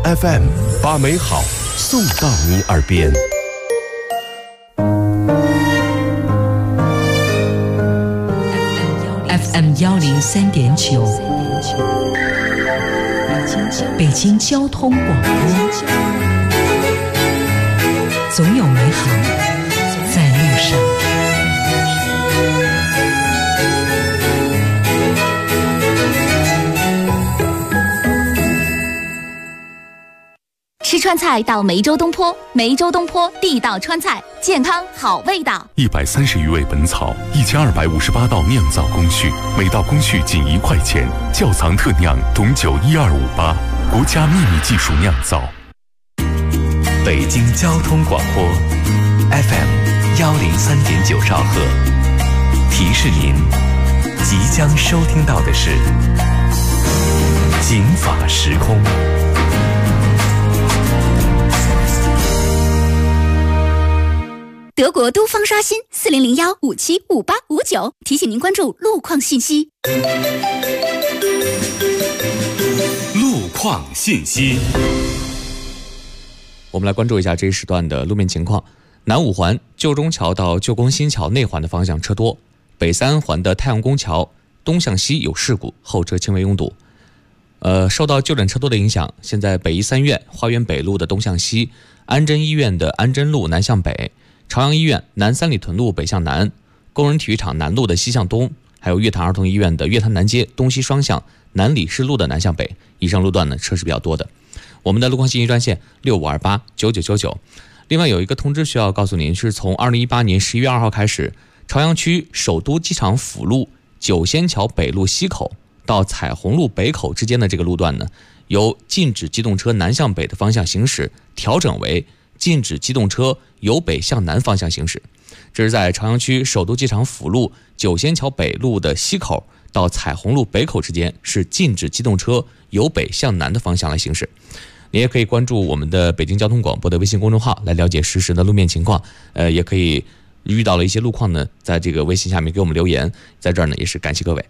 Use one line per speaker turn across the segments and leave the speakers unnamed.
FM， 把美好送到你耳边。
FM 103.9，北京交通广播，总有美好在路上。
吃川菜到梅州东坡，梅州东坡地道川菜，健康好味道。
130余味本草，1258道酿造工序，每道工序仅1块钱。窖藏特酿董酒12588，国家秘密技术酿造。
北京交通广播 FM 103.9兆赫，提示您即将收听到的是警法时空。
德国都方刷新4001575859，提醒您关注路况信息。
路况信息，
我们来关注一下这一时段的路面情况。南五环旧中桥到旧宫新桥内环的方向车多，北三环的太阳宫桥东向西有事故，后车轻微拥堵。受到就诊车多的影响，现在北医三院花园北路的东向西，安贞医院的安贞路南向北，朝阳医院南三里屯路北向南，工人体育场南路的西向东，还有乐坛儿童医院的乐坛南街东西双向，南礼士路的南向北，以上路段呢车是比较多的。我们的路况信息专线65289999。另外有一个通知需要告诉您，是从2018年11月2号开始，朝阳区首都机场辅路九仙桥北路西口到彩虹路北口之间的这个路段呢，由禁止机动车南向北的方向行驶调整为禁止机动车由北向南方向行驶。这是在朝阳区首都机场辅路九仙桥北路的西口到彩虹路北口之间是禁止机动车由北向南的方向来行驶。你也可以关注我们的北京交通广播的微信公众号来了解实时的路面情况，也可以遇到了一些路况呢，在这个微信下面给我们留言，在这儿呢也是感谢各位。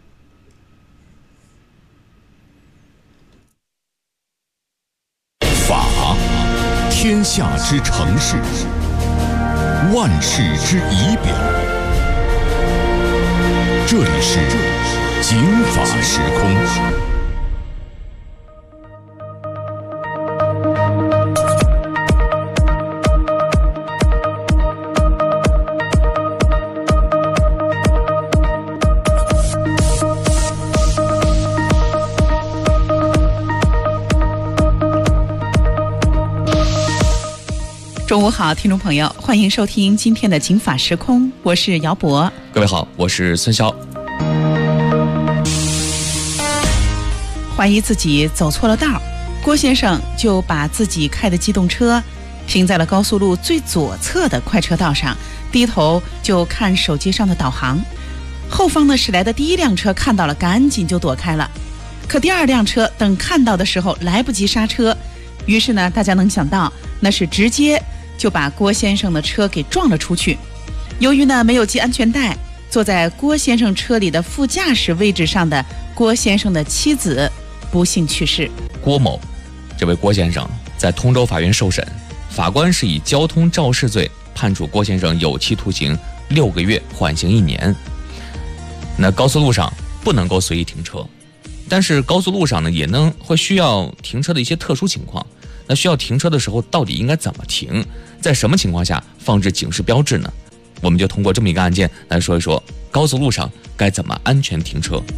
法，天下之城市，万世之仪表。这里是警法时空。
中午好，听众朋友，欢迎收听今天的警法时空，我是姚博。
各位好，我是孙潇。
怀疑自己走错了道，郭先生就把自己开的机动车停在了高速路最左侧的快车道上，低头就看手机上的导航。后方呢驶来的第一辆车看到了，赶紧就躲开了。可第二辆车等看到的时候来不及刹车，于是呢大家能想到那是直接就把郭先生的车给撞了出去。由于呢没有系安全带，坐在郭先生车里的副驾驶位置上的郭先生的妻子不幸去世。
郭某，这位郭先生在通州法院受审，法官是以交通肇事罪判处郭先生有期徒刑6个月，缓刑1年。那高速路上不能够随意停车，但是高速路上呢也会需要停车的一些特殊情况。那需要停车的时候到底应该怎么停，在什么情况下放置警示标志呢？我们就通过这么一个案件来说一说高速路上该怎么安全停车。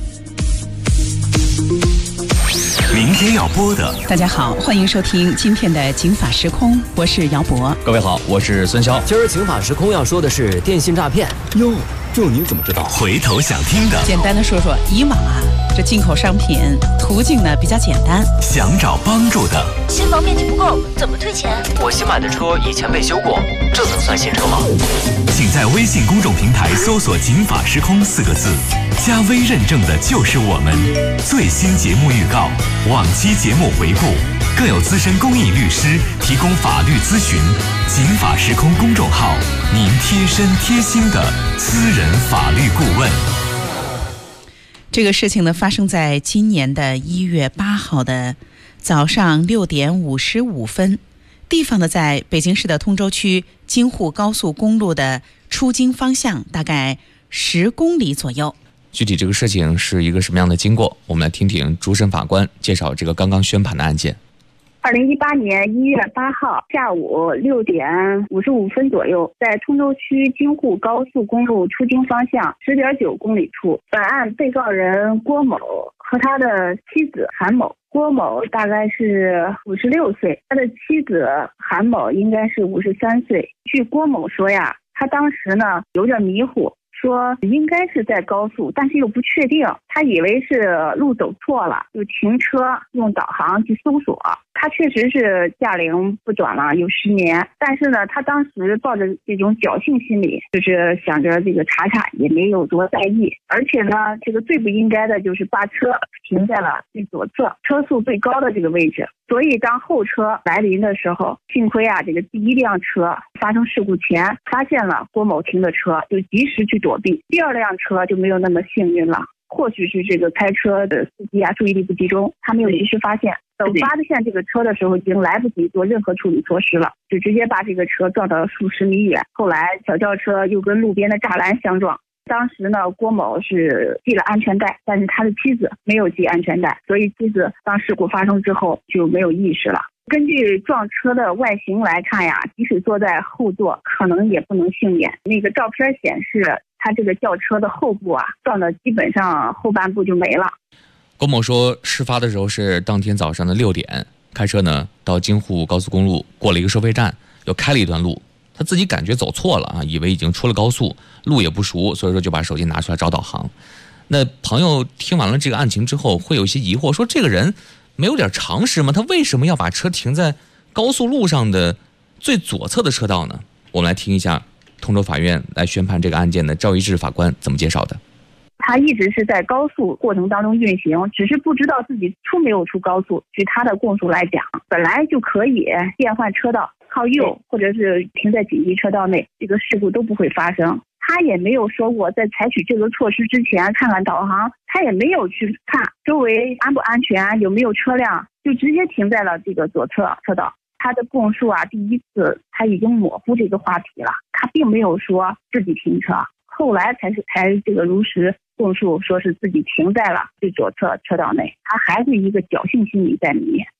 明天要播的，
大家好，欢迎收听今天的警法时空，我是姚博。
各位好，我是孙潇。
今儿警法时空要说的是电信诈骗。
哟，这您怎么知道？
回头想听的，
简单的说说，以往这进口商品途径呢比较简单，
想找帮助的，
新房面积不够，怎么退钱？
我新买的车以前被修过，这能算新车吗？
请在微信公众平台搜索警法时空4个字，加微认证的就是我们。最新节目预告，往期节目回顾，更有资深公益律师提供法律咨询。警法时空公众号，您贴身贴心的私人法律顾问。
这个事情呢发生在今年的1月8号的早上6点55分，地方呢在北京市的通州区京沪高速公路的出京方向，大概10公里左右。
具体这个事情是一个什么样的经过，我们来听听主审法官介绍这个刚刚宣判的案件。
2018年1月8号下午6点55分左右，在通州区京沪高速公路出京方向10.9公里处，本案被告人郭某和他的妻子韩某。郭某大概是56岁，他的妻子韩某应该是53岁。据郭某说呀，他当时呢有点迷糊，说应该是在高速，但是又不确定，他以为是路走错了，就停车用导航去搜索。他确实是驾龄不短了，有10年，但是呢，他当时抱着这种侥幸心理，就是想着这个查查，也没有多在意。而且呢，这个最不应该的就是把车停在了最左侧，车速最高的这个位置。所以当后车来临的时候，幸亏啊，这个第一辆车发生事故前发现了郭某停的车，就及时去躲避。第二辆车就没有那么幸运了，或许是这个开车的司机啊注意力不集中，他没有及时发现。等发现这个车的时候，已经来不及做任何处理措施了，就直接把这个车撞到数十米远。后来小轿车又跟路边的栅栏相撞。当时呢，郭某是系了安全带，但是他的妻子没有系安全带，所以妻子当事故发生之后就没有意识了。根据撞车的外形来看呀，即使坐在后座，可能也不能幸免。那个照片显示，他这个轿车的后部啊，撞的基本上后半部就没了。
郭某说，事发的时候是当天早上的6点，开车呢到京沪高速公路，过了一个收费站，又开了一段路，他自己感觉走错了啊，以为已经出了高速，路也不熟，所以说就把手机拿出来找导航。那朋友听完了这个案情之后，会有一些疑惑，说这个人没有点常识吗？他为什么要把车停在高速路上的最左侧的车道呢？我们来听一下通州法院来宣判这个案件的赵一智法官怎么介绍的。
他一直是在高速过程当中运行，只是不知道自己出没有出高速。据他的供述来讲，本来就可以变换车道，靠右或者是停在紧急车道内，这个事故都不会发生。他也没有说过在采取这个措施之前看看导航，他也没有去看周围安不安全，有没有车辆，就直接停在了这个左侧车道。他的供述啊，第一次他已经模糊这个话题了，他并没有说自己停车，后来才这个如实供述说是自己停在了最左侧车道内，他还是一个侥幸心理在里面。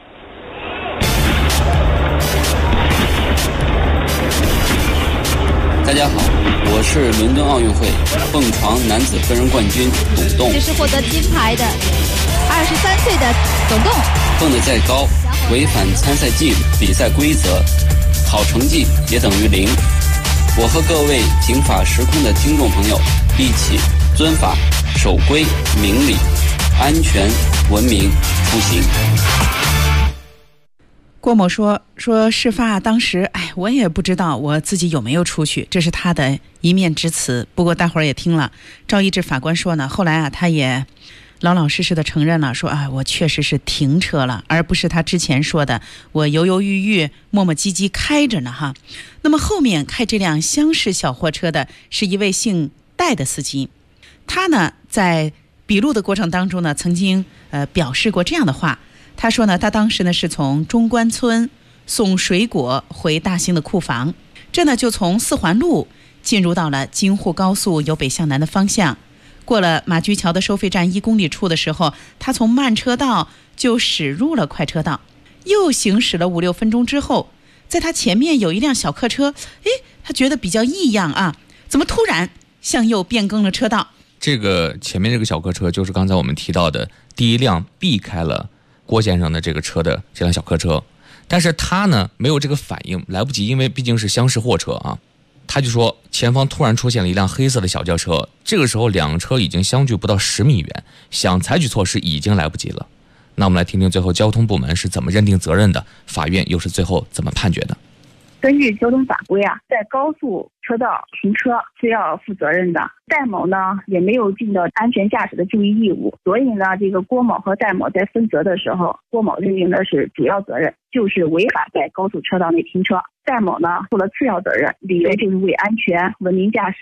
大家好，我是伦敦奥运会蹦床男子个人冠军董栋。
这是获得金牌的23岁的董栋。
蹦得再高，违反参赛纪律、比赛规则，好成绩也等于0。我和各位警法时空的听众朋友一起遵法、守规、明理、安全、文明出行。
郭某说事发当时，我也不知道我自己有没有出去，这是他的一面之词。不过大伙儿也听了，赵一智法官说呢，后来他也老老实实的承认了，说我确实是停车了，而不是他之前说的我犹犹豫豫、磨磨唧唧开着呢哈。那么后面开这辆厢式小货车的是一位姓戴的司机，他呢在笔录的过程当中呢，曾经表示过这样的话。他说呢，他当时呢是从中关村送水果回大兴的库房，这呢就从4环路进入到了京沪高速由北向南的方向。过了马驹桥的收费站1公里处的时候，他从慢车道就驶入了快车道，又行驶了5-6分钟之后，在他前面有一辆小客车，他觉得比较异样啊，怎么突然向右变更了车道？
这个前面这个小客车就是刚才我们提到的第一辆避开了郭先生的这个车的这辆小客车，但是他呢没有这个反应，来不及，因为毕竟是厢式货车啊。他就说前方突然出现了一辆黑色的小轿车，这个时候两车已经相距不到10米远，想采取措施已经来不及了。那我们来听听最后交通部门是怎么认定责任的，法院又是最后怎么判决的。
根据交通法规啊，在高速车道停车是要负责任的。戴某呢也没有尽到安全驾驶的就医义务，所以呢，这个郭某和戴某在分责的时候，郭某认定的是主要责任，就是违法在高速车道内停车；戴某呢负了次要责任，理由就是为安全、文明驾驶。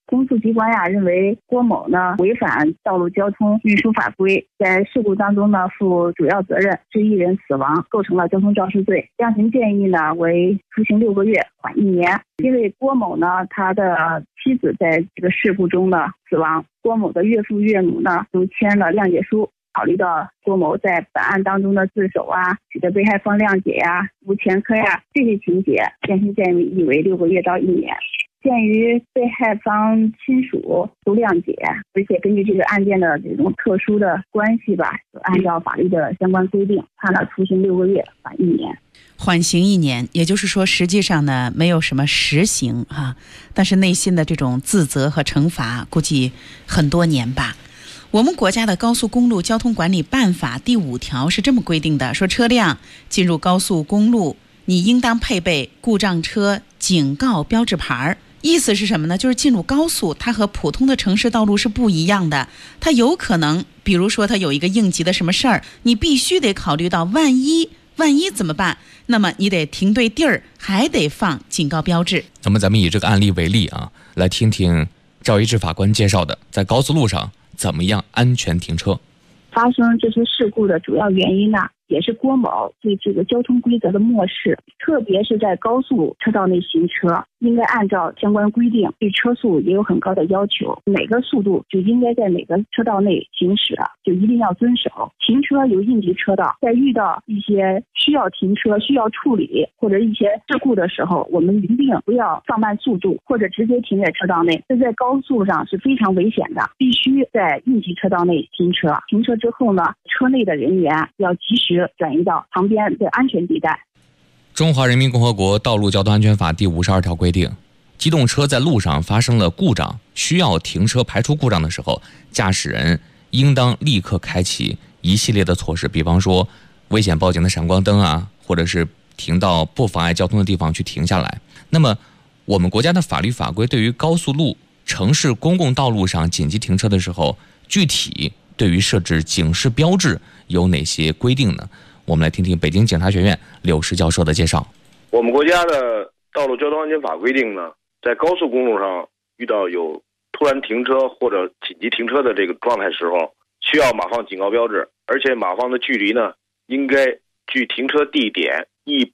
公诉机关认为郭某违反道路交通运输法规，在事故当中负主要责任，致一人死亡，构成了交通肇事罪。量刑建议为徒刑6个月，缓1年。因为郭某他的妻子在这个事故中死亡，郭某的岳父岳母都签了谅解书。考虑到郭某在本案当中的自首取得被害方谅解无前科这些情节，量刑建议为6个月到1年。鉴于被害方亲属都谅解，而且根据这个案件的这种特殊的关系就按照法律的相关规定，判了徒刑6个月，缓1年。
缓刑1年，也就是说实际上没有什么实刑但是内心的这种自责和惩罚估计很多年吧。我们国家的高速公路交通管理办法第5条是这么规定的，说车辆进入高速公路，你应当配备故障车警告标志牌。意思是什么呢？就是进入高速，它和普通的城市道路是不一样的，它有可能比如说它有一个应急的什么事儿，你必须得考虑到万一怎么办，那么你得停对地儿，还得放警告标志。
那么咱们以这个案例为例来听听赵一智法官介绍的在高速路上怎么样安全停车。
发生这些事故的主要原因也是郭某对这个交通规则的漠视，特别是在高速车道内行车，应该按照相关规定，对车速也有很高的要求，哪个速度就应该在哪个车道内行驶，就一定要遵守。停车有应急车道，在遇到一些需要停车、需要处理或者一些事故的时候，我们一定不要放慢速度或者直接停在车道内，这在高速上是非常危险的，必须在应急车道内停车。停车之后车内的人员要及时转移到旁边的安全地带。
中华人民共和国道路交通安全法第52条规定，机动车在路上发生了故障，需要停车排除故障的时候，驾驶人应当立刻开启一系列的措施，比方说危险报警的闪光灯或者是停到不妨碍交通的地方去停下来。那么我们国家的法律法规对于高速路、城市公共道路上紧急停车的时候，具体对于设置警示标志有哪些规定呢？我们来听听北京警察学院柳石教授的介绍。
我们国家的道路交通安全法规定在高速公路上遇到有突然停车或者紧急停车的这个状态时候，需要码放警告标志，而且码放的距离应该距停车地点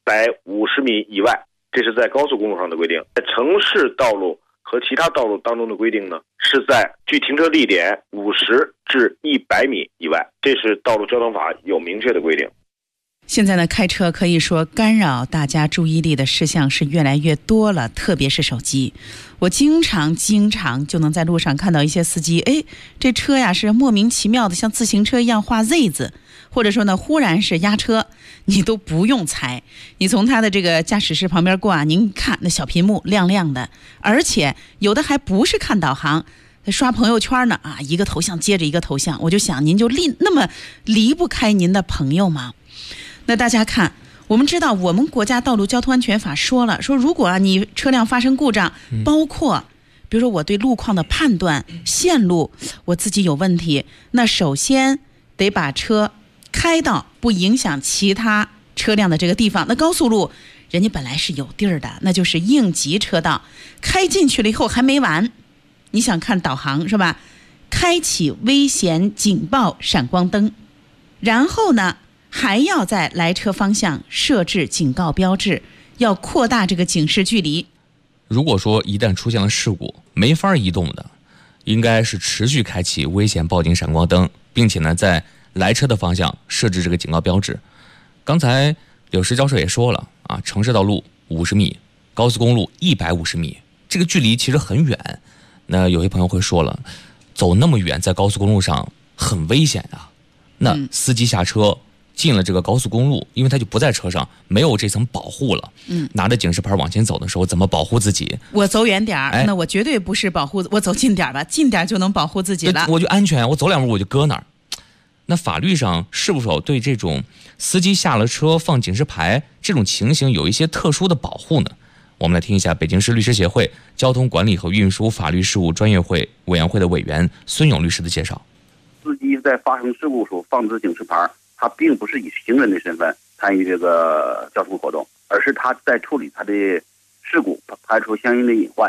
150米以外，这是在高速公路上的规定。在城市道路和其他道路当中的规定是在距停车地点50至100米以外，这是道路交通法有明确的规定。
现在开车可以说干扰大家注意力的事项是越来越多了，特别是手机。我经常就能在路上看到一些司机，这车是莫名其妙的像自行车一样画 Z 字，或者说忽然是压车，你都不用猜，你从他的这个驾驶室旁边过您看那小屏幕亮亮的，而且有的还不是看导航，刷朋友圈呢一个头像接着一个头像，我就想您就那么离不开您的朋友吗？那大家看，我们知道我们国家道路交通安全法说了，说如果你车辆发生故障，包括比如说我对路况的判断、线路我自己有问题，那首先得把车开到不影响其他车辆的这个地方。那高速路人家本来是有地儿的，那就是应急车道，开进去了以后还没完，你想看导航是吧？开启危险警报闪光灯，然后呢还要在来车方向设置警告标志，要扩大这个警示距离。
如果说一旦出现了事故没法移动的，应该是持续开启危险报警闪光灯，并且呢在来车的方向设置这个警告标志。刚才柳石教授也说了城市道路50米，高速公路150米，这个距离其实很远。那有些朋友会说了，走那么远在高速公路上很危险那司机下车进了这个高速公路，因为他就不在车上，没有这层保护了。拿着警示牌往前走的时候，怎么保护自己？
我走远点那我绝对不是保护，我走近点吧，近点就能保护自己了。
我就安全，我走2步我就搁那儿。那法律上是否对这种司机下了车放警示牌这种情形有一些特殊的保护呢？我们来听一下北京市律师协会交通管理和运输法律事务专业委员会的委员孙勇律师的介绍。
司机在发生事故时放置警示牌，他并不是以行人的身份参与这个交通活动，而是他在处理他的事故，排除相应的隐患。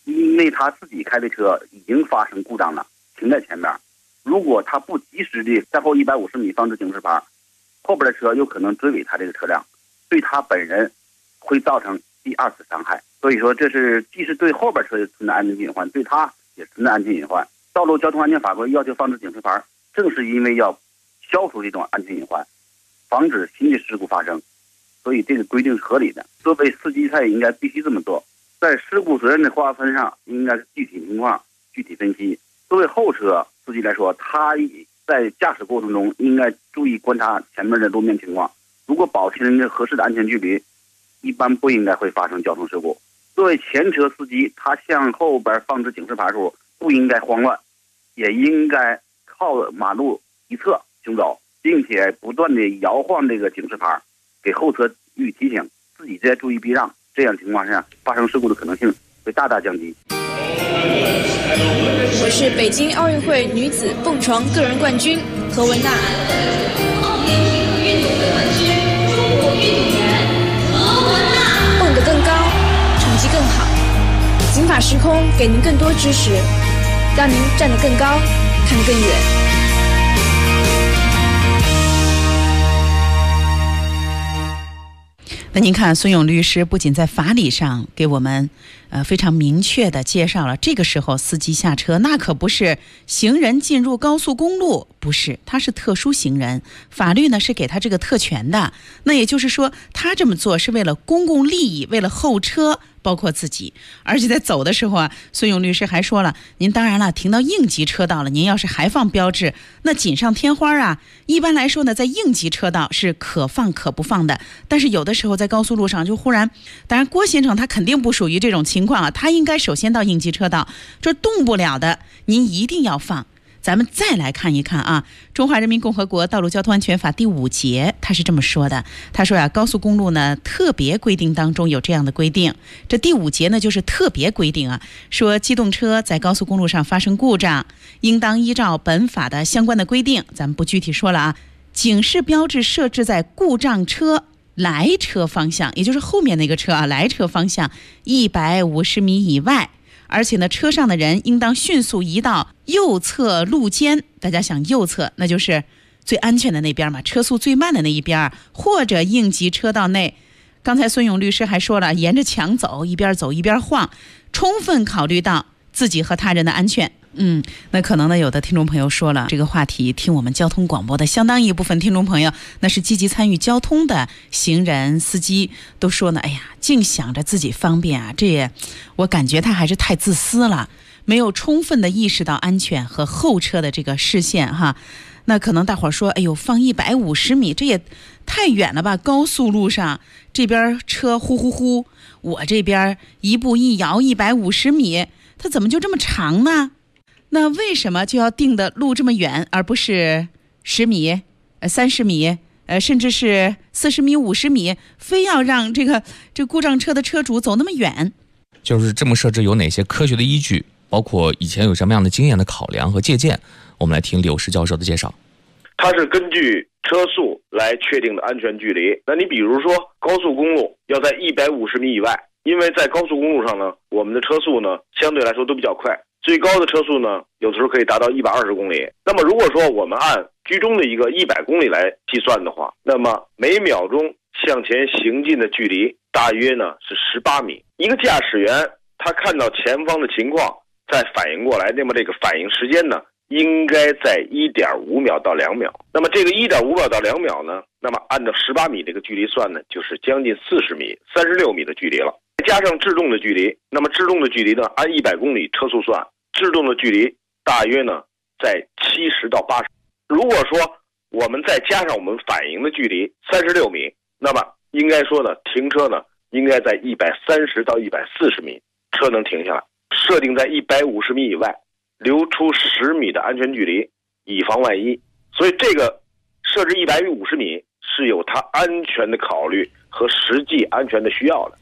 因为他自己开的车已经发生故障了，停在前面。如果他不及时的在后150米放置警示牌，后边的车有可能追尾他这个车辆，对他本人会造成第二次伤害。所以说，这是既是对后边车存在安全隐患，对他也存在安全隐患。道路交通安全法规要求放置警示牌，正是因为要消除这种安全隐患，防止新的事故发生。所以这个规定是合理的。作为司机，他也应该必须这么做。在事故责任的划分上，应该是具体情况具体分析。作为后车司机来说，他在驾驶过程中应该注意观察前面的路面情况，如果保持一个合适的安全距离，一般不应该会发生交通事故。作为前车司机，他向后边放置警示牌时不应该慌乱，也应该靠马路一侧行走，并且不断的摇晃这个警示牌，给后车予以提醒，自己再注意避让。这样情况下，发生事故的可能性会大大降低。
我是北京奥运会女子蹦床个人冠军何文娜。蹦得更高，成绩更好。警法时空给您更多知识，让您站得更高，看得更远。
那您看，孙勇律师不仅在法理上给我们非常明确的介绍了，这个时候司机下车那可不是行人进入高速公路，不是，他是特殊行人，法律呢是给他这个特权的。那也就是说，他这么做是为了公共利益，为了后车，包括自己。而且在走的时候啊，孙勇律师还说了，您当然了，停到应急车道了，您要是还放标志，那锦上添花啊。一般来说呢，在应急车道是可放可不放的，但是有的时候在高速路上就忽然，当然郭先生他肯定不属于这种情况啊，他应该首先到应急车道，这动不了的您一定要放。咱们再来看一看啊，《中华人民共和国道路交通安全法》第5节，他是这么说的。他说高速公路呢特别规定当中有这样的规定，这第5节呢就是特别规定啊，说机动车在高速公路上发生故障，应当依照本法的相关的规定，咱们不具体说了啊，警示标志设置在故障车来车方向，也就是后面那个车啊，来车方向150米以外。而且呢，车上的人应当迅速移到右侧路肩，大家想右侧那就是最安全的那边嘛，车速最慢的那一边，或者应急车道内。刚才孙勇律师还说了，沿着墙走，一边走一边晃，充分考虑到自己和他人的安全。那可能呢，有的听众朋友说了，这个话题听我们交通广播的相当一部分听众朋友，那是积极参与交通的行人司机，都说呢，哎呀，净想着自己方便啊，这也我感觉他还是太自私了，没有充分的意识到安全和后车的这个视线哈。那可能大伙儿说，哎呦，放150米，这也太远了吧？高速路上这边车呼呼呼，我这边一步一摇150米，它怎么就这么长呢？那为什么就要定的路这么远，而不是10米、30米，甚至是40米、50米，非要让这故障车的车主走那么远？
就是这么设置有哪些科学的依据？包括以前有什么样的经验的考量和借鉴？我们来听柳石教授的介绍。
它是根据车速来确定的安全距离。那你比如说高速公路要在150米以外，因为在高速公路上呢，我们的车速呢相对来说都比较快，最高的车速呢有的时候可以达到120公里。那么如果说我们按居中的一个100公里来计算的话，那么每秒钟向前行进的距离大约呢是18米。一个驾驶员他看到前方的情况再反应过来，那么这个反应时间呢应该在1.5秒到2秒。那么这个1.5秒到2秒呢，那么按照18米这个距离算呢，就是将近40米、36米的距离了。加上制动的距离，那么制动的距离呢，按100公里车速算，制动的距离大约呢在70到80。如果说我们再加上我们反应的距离36米，那么应该说呢，停车呢应该在130到140米，车能停下来。设定在150米以外，留出10米的安全距离，以防万一。所以这个设置150米是有它安全的考虑和实际安全的需要的。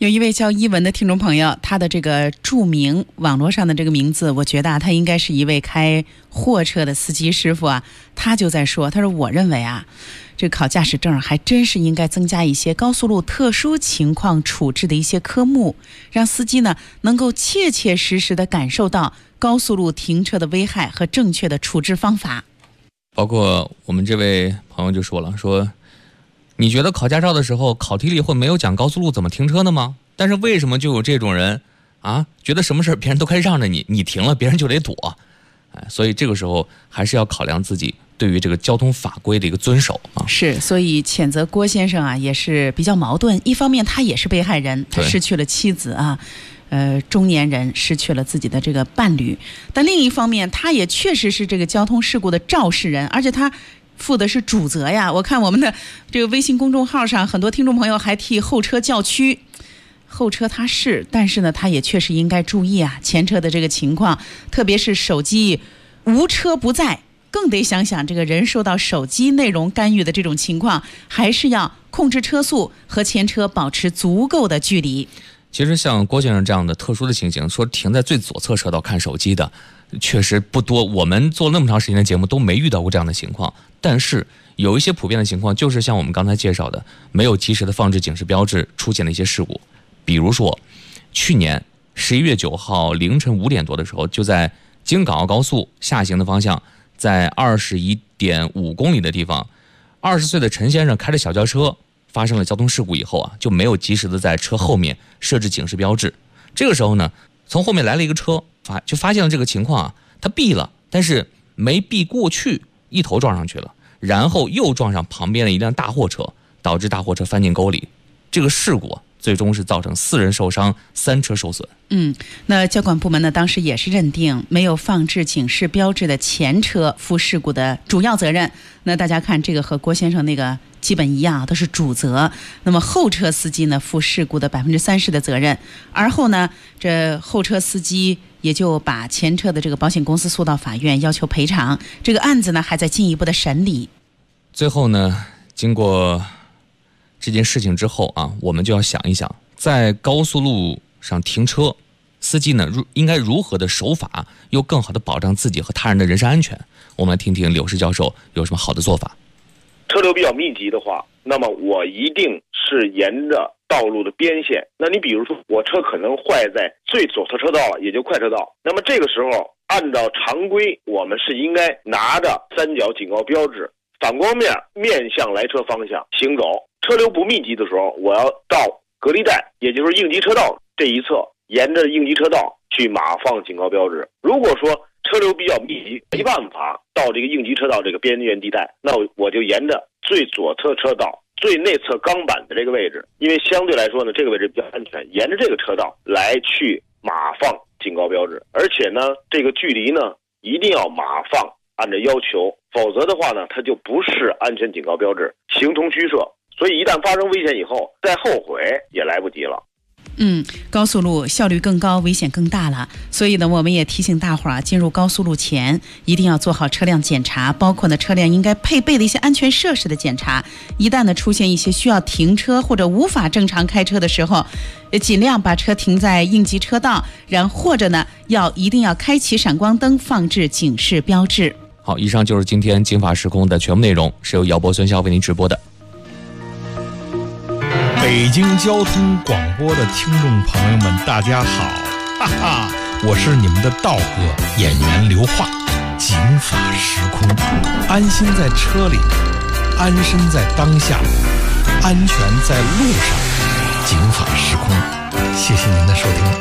有一位叫伊文的听众朋友，他的这个著名网络上的这个名字，我觉得他应该是一位开货车的司机师傅啊。他就在说，他说我认为啊，这考驾驶证还真是应该增加一些高速路特殊情况处置的一些科目，让司机呢能够切切实实地感受到高速路停车的危害和正确的处置方法。
包括我们这位朋友就说了，说你觉得考驾照的时候考题里会没有讲高速路怎么停车的吗？但是为什么就有这种人啊，觉得什么事别人都该让着你，你停了别人就得躲。所以这个时候还是要考量自己对于这个交通法规的一个遵守啊。
是，所以谴责郭先生啊也是比较矛盾。一方面他也是被害人，他失去了妻子啊，中年人失去了自己的这个伴侣，但另一方面他也确实是这个交通事故的肇事人，而且他负的是主责呀。我看我们的这个微信公众号上，很多听众朋友还替后车叫屈。后车他是，但是呢，他也确实应该注意啊，前车的这个情况，特别是手机无车不在，更得想想这个人受到手机内容干预的这种情况，还是要控制车速和前车保持足够的距离。
其实像郭先生这样的特殊的情形，说停在最左侧车道看手机的，确实不多。我们做了那么长时间的节目都没遇到过这样的情况，但是有一些普遍的情况，就是像我们刚才介绍的，没有及时的放置警示标志出现的一些事故。比如说去年11月9号凌晨5点多的时候，就在京港澳高速下行的方向，在21.5公里的地方，20岁的陈先生开着小轿车发生了交通事故以后啊，就没有及时的在车后面设置警示标志。这个时候呢，从后面来了一个车，就发现了这个情况啊，他避了，但是没避过去，一头撞上去了，然后又撞上旁边的一辆大货车，导致大货车翻进沟里。这个事故最终是造成4人受伤，3车受损。
那交管部门呢，当时也是认定没有放置警示标志的前车负事故的主要责任。那大家看这个和郭先生那个基本一样，都是主责。那么后车司机呢，负事故的30%的责任。而后呢，这后车司机也就把前车的这个保险公司诉到法院，要求赔偿。这个案子呢，还在进一步的审理。
最后呢，经过这件事情之后啊，我们就要想一想，在高速路上停车，司机呢应该如何的守法，又更好的保障自己和他人的人身安全。我们来听听柳石教授有什么好的做法。
车流比较密集的话，那么我一定是沿着道路的边线。那你比如说，我车可能坏在最左侧车道了，也就快车道。那么这个时候，按照常规，我们是应该拿着三角警告标志，反光面面向来车方向行走。车流不密集的时候，我要到隔离带，也就是应急车道这一侧，沿着应急车道去码放警告标志。如果说车流比较密集，没办法到这个应急车道这个边缘地带，那我就沿着最左侧车道最内侧钢板的这个位置，因为相对来说呢，这个位置比较安全，沿着这个车道来去码放警告标志。而且呢，这个距离呢一定要码放按照要求，否则的话呢，它就不是安全警告标志，形同虚设。所以一旦发生危险以后，再后悔也来不及了。
高速路效率更高，危险更大了。所以呢，我们也提醒大伙儿，进入高速路前一定要做好车辆检查，包括呢车辆应该配备的一些安全设施的检查。一旦呢出现一些需要停车或者无法正常开车的时候，尽量把车停在应急车道，或者呢一定要开启闪光灯，放置警示标志。
好，以上就是今天警法时空的全部内容，是由姚博、孙潇为您直播的。
北京交通广播的听众朋友们，大家好，哈哈，我是你们的道哥演员刘化。警法时空，安心在车里，安身在当下，安全在路上。警法时空，谢谢您的收听。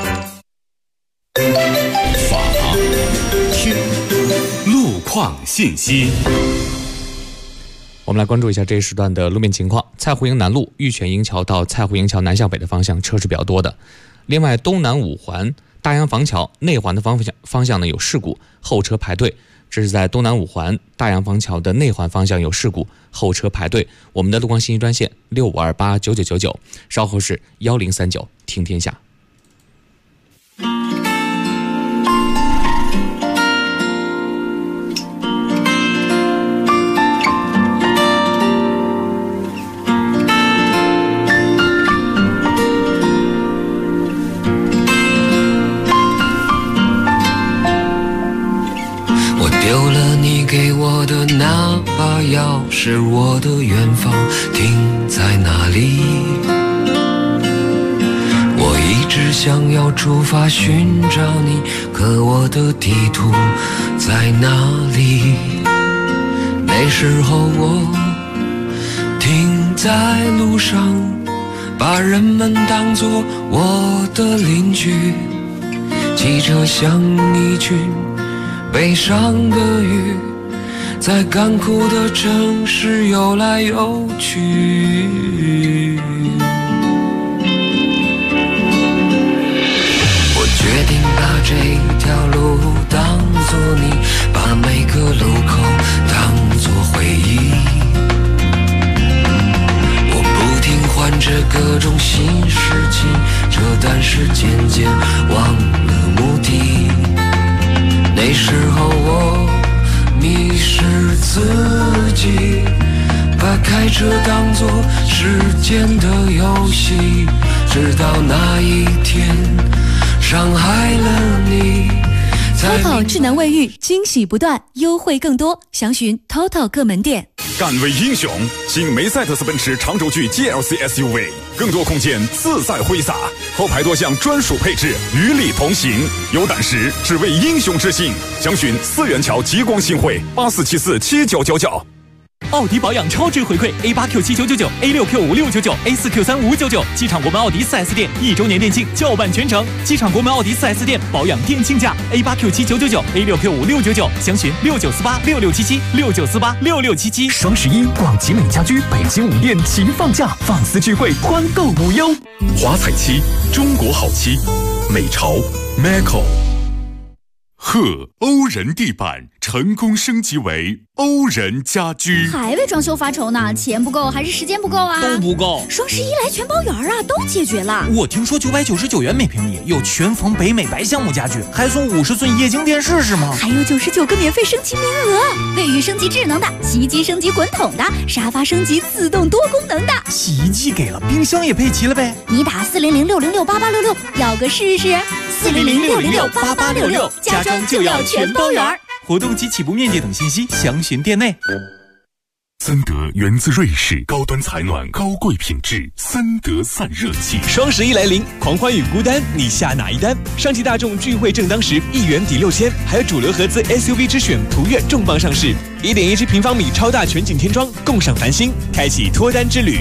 法听
路况信息。
我们来关注一下这一时段的路面情况。蔡湖营南路玉泉营桥到蔡湖营桥南向北的方向车是比较多的。另外，东南五环大洋坊桥内环的方向呢有事故，后车排队。这是在东南五环大洋坊桥的内环方向有事故，后车排队。我们的路况信息专线65289999，稍后是1039听天下。
要是我的远方停在哪里？我一直想要出发寻找你，可我的地图在哪里？那时候我停在路上，把人们当作我的邻居，骑车像一群悲伤的鱼，在干枯的城市游来游去。我决定把这条路当作你，把每个路口当作回忆。我不停换着各种新事情，这但是渐渐忘了目的。那时候我迷失自己，把开车当作时间的游戏，直到那一天伤害了你。
TOTO 智能卫浴惊喜不断，优惠更多，详询 TOTO 各门店。
敢为英雄，新梅赛德斯奔驰长轴距 GLC SUV， 更多空间自在挥洒，后排多项专属配置与你同行。有胆识，只为英雄之心。详询四元桥极光新汇84747999。
奥迪保养超值回馈 A8Q7999 A6Q5699 A4Q3599，机场国门奥迪 4S 店1周年店庆叫办全程，机场国门奥迪 4S 店保养店庆价 A8Q7999 A6Q5699，详询69486677 69486677。
双11广集美家居北京5店齐放假，放肆聚会，欢购无忧。
华彩漆，中国好漆，美潮 Macco。贺欧人地板成功升级为欧人家居，
还为装修发愁呢？钱不够还是时间不够啊？
都不够。
双11来全包圆啊，都解决了。
我听说999元每平米有全缝北美白橡木家具，还送50寸液晶电视是吗？
还有99个免费升级名额，卫浴升级智能的，洗衣机升级滚筒的，沙发升级自动多功能的。
洗衣机给了，冰箱也配齐了呗。
你打400-606-8866，要个试试。400-606-8866，家装就要全包圆。
活动及起步面积等信息详询店内。
森德源自瑞士，高端采暖，高贵品质，森德散热器。
双11来临，狂欢与孤单，你下哪一单？上汽大众聚会正当时，1元抵6000，还有主流合资 SUV 之选途岳重磅上市，1.17平方米超大全景天窗，共赏繁星，开启脱单之旅。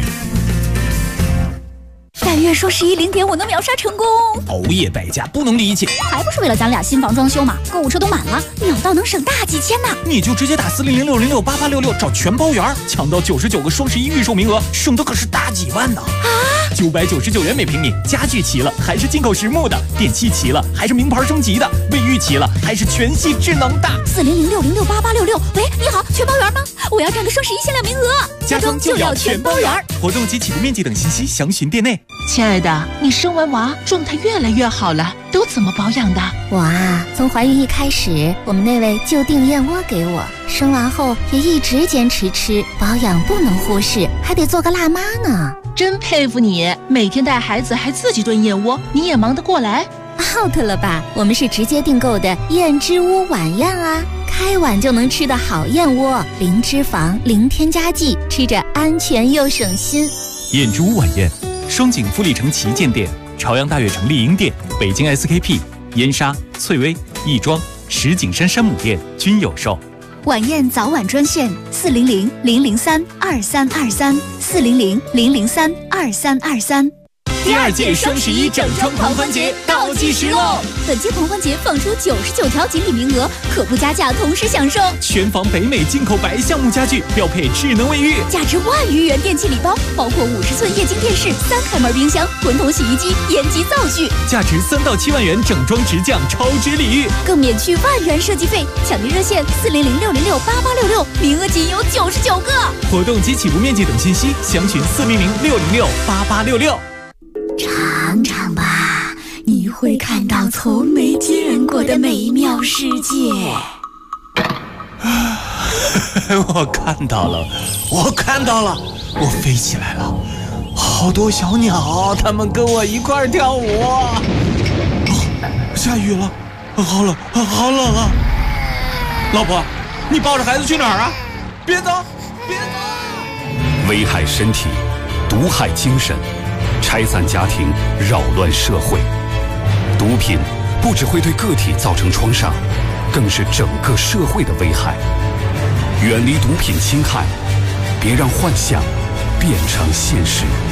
但愿双110点我能秒杀成功。
熬夜败家不能理解，
还不是为了咱俩新房装修嘛？购物车都满了，秒到能省大几千呢。
你就直接打400-606-8866找全包圆，抢到99个双11预售名额，省的可是大几万呢。
啊
！999元每平米，家具齐了还是进口实木的，电器齐了还是名牌升级的，卫浴齐了还是全系智能的。
400-606-8866，喂，你好，全包圆吗？我要占个双11限量名额。
家装就要全包圆，活动及起步面积等信息详询店内。
亲爱的，你生完娃状态越来越好了，都怎么保养的？
我啊，从怀孕一开始，我们那位就订燕窝给我，生完后也一直坚持吃，保养不能忽视，还得做个辣妈呢。
真佩服你，每天带孩子还自己炖燕窝，你也忙得过来
？out 了吧？我们是直接订购的燕之屋晚宴啊，开碗就能吃的好燕窝，零脂肪，零添加剂，吃着安全又省心。
燕之屋晚宴，双井富力城旗舰店、朝阳大悦城丽婴店、北京 SKP、燕莎、翠微、亦庄、石景山山姆店均有售。
晚宴早晚专线400-003-2323 400-003-2323。
第2届双11整装狂欢节倒计时喽！
本届狂欢节放出99条锦鲤名额，可不加价同时享受
全房北美进口白橡木家具，标配智能卫浴，
价值1万余元电器礼包，包括50寸液晶电视、3开门冰箱、滚筒洗衣机、烟机灶具，
价值3到7万元整装直降超值礼遇，
更免去1万元设计费。抢订热线400-606-8866，名额仅有99个。
活动及起步面积等信息详询400-606-8866。
尝尝吧，你会看到从没见过的美妙世界。
我看到了，我飞起来了，好多小鸟，它们跟我一块儿跳舞。下雨了，好冷啊！老婆，你抱着孩子去哪儿啊？别走，
危害身体，毒害精神，拆散家庭，扰乱社会。毒品不只会对个体造成创伤，更是整个社会的危害。远离毒品侵害，别让幻想变成现实。